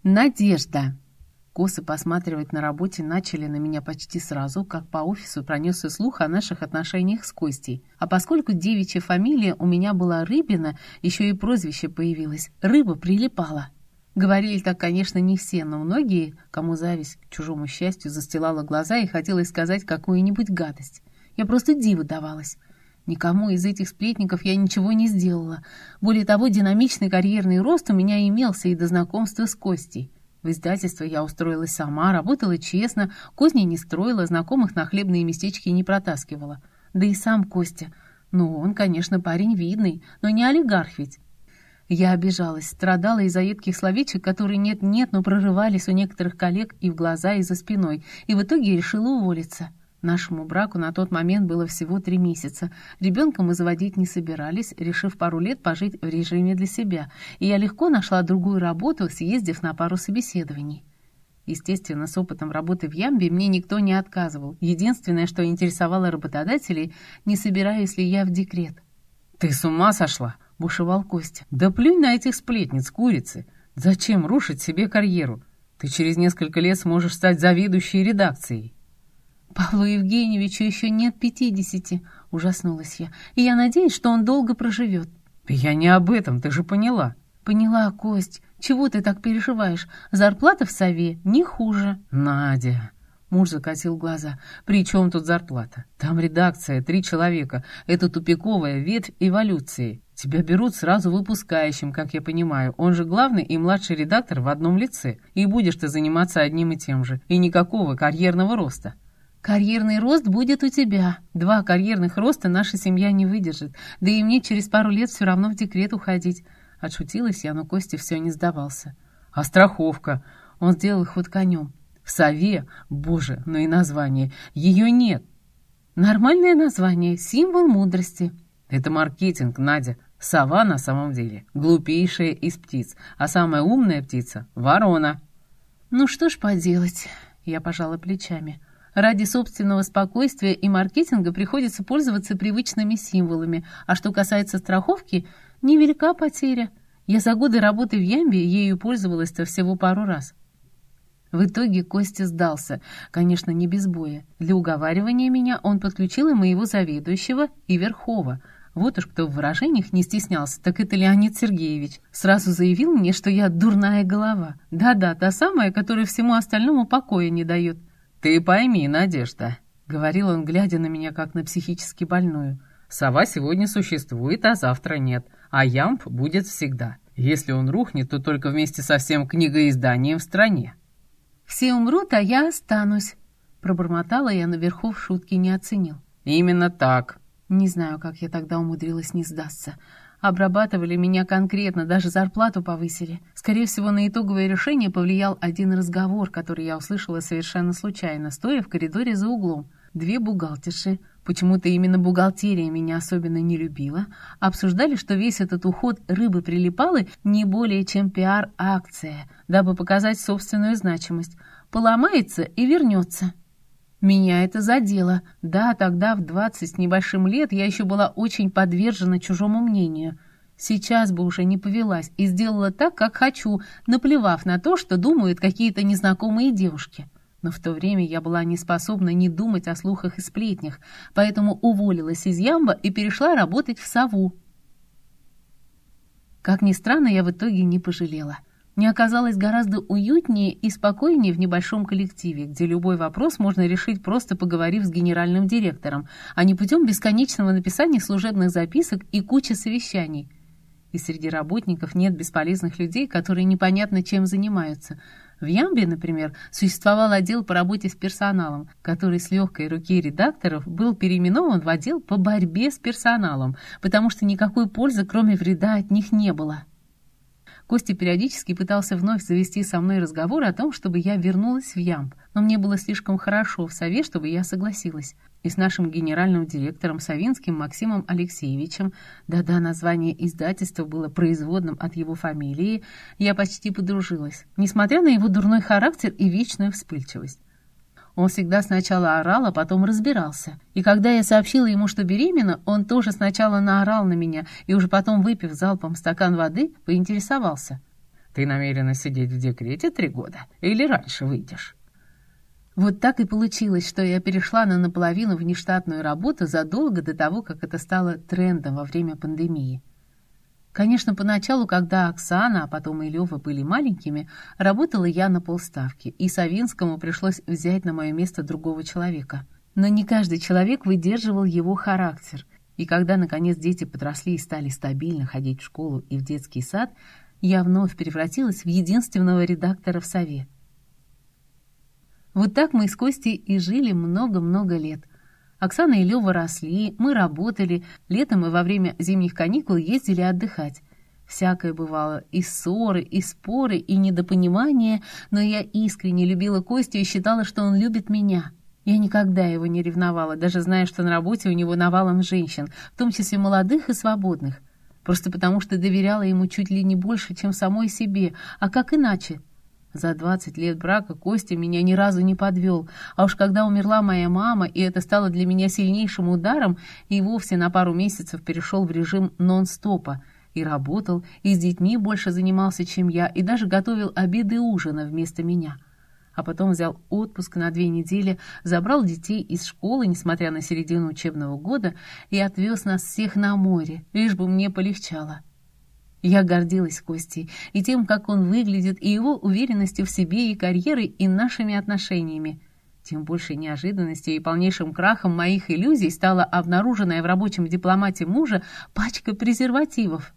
Надежда. Косы посматривать на работе начали на меня почти сразу, как по офису пронесся слух о наших отношениях с Костей. А поскольку девичья фамилия у меня была Рыбина, еще и прозвище появилось «Рыба прилипала». Говорили так, конечно, не все, но многие, кому зависть к чужому счастью застилала глаза и хотелось сказать какую-нибудь гадость. Я просто диву давалась. Никому из этих сплетников я ничего не сделала. Более того, динамичный карьерный рост у меня имелся и до знакомства с Костей. В издательство я устроилась сама, работала честно, козни не строила, знакомых на хлебные местечки не протаскивала. Да и сам Костя. Ну, он, конечно, парень видный, но не олигарх ведь. Я обижалась, страдала из-за едких словечек, которые нет-нет, но прорывались у некоторых коллег и в глаза, и за спиной, и в итоге решила уволиться. Нашему браку на тот момент было всего 3 месяца. Ребенка мы заводить не собирались, решив пару лет пожить в режиме для себя. И я легко нашла другую работу, съездив на пару собеседований. Естественно, с опытом работы в Ямбе мне никто не отказывал. Единственное, что интересовало работодателей, не собираюсь ли я в декрет. «Ты с ума сошла?» — бушевал Костя. «Да плюнь на этих сплетниц, курицы! Зачем рушить себе карьеру? Ты через несколько лет сможешь стать заведующей редакцией». «Павлу Евгеньевичу еще нет 50, — ужаснулась я, — и я надеюсь, что он долго проживет». «Я не об этом, ты же поняла». «Поняла, Кость. Чего ты так переживаешь? Зарплата в сове не хуже». «Надя...» — муж закатил глаза. «При чем тут зарплата? Там редакция, 3 человека. Это тупиковая ветвь эволюции. Тебя берут сразу выпускающим, как я понимаю. Он же главный и младший редактор в одном лице. И будешь ты заниматься одним и тем же. И никакого карьерного роста». «Карьерный рост будет у тебя. 2 карьерных роста наша семья не выдержит. Да и мне через пару лет все равно в декрет уходить». Отшутилась я, но Костя все не сдавался. «А страховка?» Он сделал ход конем. «В сове, боже, ну и название. Ее нет». «Нормальное название, символ мудрости». «Это маркетинг, Надя. Сова на самом деле глупейшая из птиц, а самая умная птица — ворона». «Ну что ж поделать?» Я пожала плечами. Ради собственного спокойствия и маркетинга приходится пользоваться привычными символами, а что касается страховки, невелика потеря. Я за годы работы в Ямбе ею пользовалась-то всего пару раз. В итоге Костя сдался, конечно, не без боя. Для уговаривания меня он подключил и моего заведующего, и Верхова. Вот уж кто в выражениях не стеснялся, так это Леонид Сергеевич. Сразу заявил мне, что я дурная голова. Да-да, та самая, которая всему остальному покоя не дает. «Ты пойми, Надежда», — говорил он, глядя на меня, как на психически больную, «сова сегодня существует, а завтра нет, а Ямб будет всегда. Если он рухнет, то только вместе со всем книгоизданием в стране». «Все умрут, а я останусь», — пробормотала я, наверху в шутке не оценил. «Именно так». Не знаю, как я тогда умудрилась не сдаться. Обрабатывали меня конкретно, даже зарплату повысили. Скорее всего, на итоговое решение повлиял один разговор, который я услышала совершенно случайно, стоя в коридоре за углом. 2 бухгалтерши, почему-то именно бухгалтерия меня особенно не любила, обсуждали, что весь этот уход рыбы прилипалы не более чем пиар-акция, дабы показать собственную значимость. Поломается и вернется. Меня это задело. Да, тогда в 20 с небольшим лет я еще была очень подвержена чужому мнению. Сейчас бы уже не повелась и сделала так, как хочу, наплевав на то, что думают какие-то незнакомые девушки. Но в то время я была не способна не думать о слухах и сплетнях, поэтому уволилась из Ямба и перешла работать в сову. Как ни странно, я в итоге не пожалела. Мне оказалось гораздо уютнее и спокойнее в небольшом коллективе, где любой вопрос можно решить, просто поговорив с генеральным директором, а не путем бесконечного написания служебных записок и кучи совещаний. И среди работников нет бесполезных людей, которые непонятно чем занимаются. В Ямбе, например, существовал отдел по работе с персоналом, который с легкой руки редакторов был переименован в отдел по борьбе с персоналом, потому что никакой пользы, кроме вреда, от них не было. Костя периодически пытался вновь завести со мной разговор о том, чтобы я вернулась в Ямб, но мне было слишком хорошо в сове, чтобы я согласилась. И с нашим генеральным директором Савинским Максимом Алексеевичем, да-да, название издательства было производным от его фамилии, я почти подружилась, несмотря на его дурной характер и вечную вспыльчивость. Он всегда сначала орал, а потом разбирался. И когда я сообщила ему, что беременна, он тоже сначала наорал на меня и уже потом, выпив залпом стакан воды, поинтересовался: Ты намерена сидеть в декрете 3 года? Или раньше выйдешь?» Вот так и получилось, что я перешла на наполовину внештатную работу задолго до того, как это стало трендом во время пандемии. Конечно, поначалу, когда Оксана, а потом и Лёва были маленькими, работала я на полставки, и Савинскому пришлось взять на мое место другого человека. Но не каждый человек выдерживал его характер, и когда, наконец, дети подросли и стали стабильно ходить в школу и в детский сад, я вновь превратилась в единственного редактора в Сове. Вот так мы с Костей и жили много-много лет. Оксана и Лёва росли, мы работали, летом и во время зимних каникул ездили отдыхать. Всякое бывало, и ссоры, и споры, и недопонимания, но я искренне любила Костю и считала, что он любит меня. Я никогда его не ревновала, даже зная, что на работе у него навалом женщин, в том числе молодых и свободных. Просто потому, что доверяла ему чуть ли не больше, чем самой себе. А как иначе? За 20 лет брака Костя меня ни разу не подвел, а уж когда умерла моя мама, и это стало для меня сильнейшим ударом, и вовсе на пару месяцев перешел в режим нон-стопа. И работал, и с детьми больше занимался, чем я, и даже готовил обеды и ужины вместо меня. А потом взял отпуск на 2 недели, забрал детей из школы, несмотря на середину учебного года, и отвез нас всех на море, лишь бы мне полегчало. Я гордилась Костей и тем, как он выглядит, и его уверенностью в себе, и карьерой, и нашими отношениями. Тем больше неожиданностью и полнейшим крахом моих иллюзий стала обнаруженная в рабочем дипломате мужа пачка презервативов.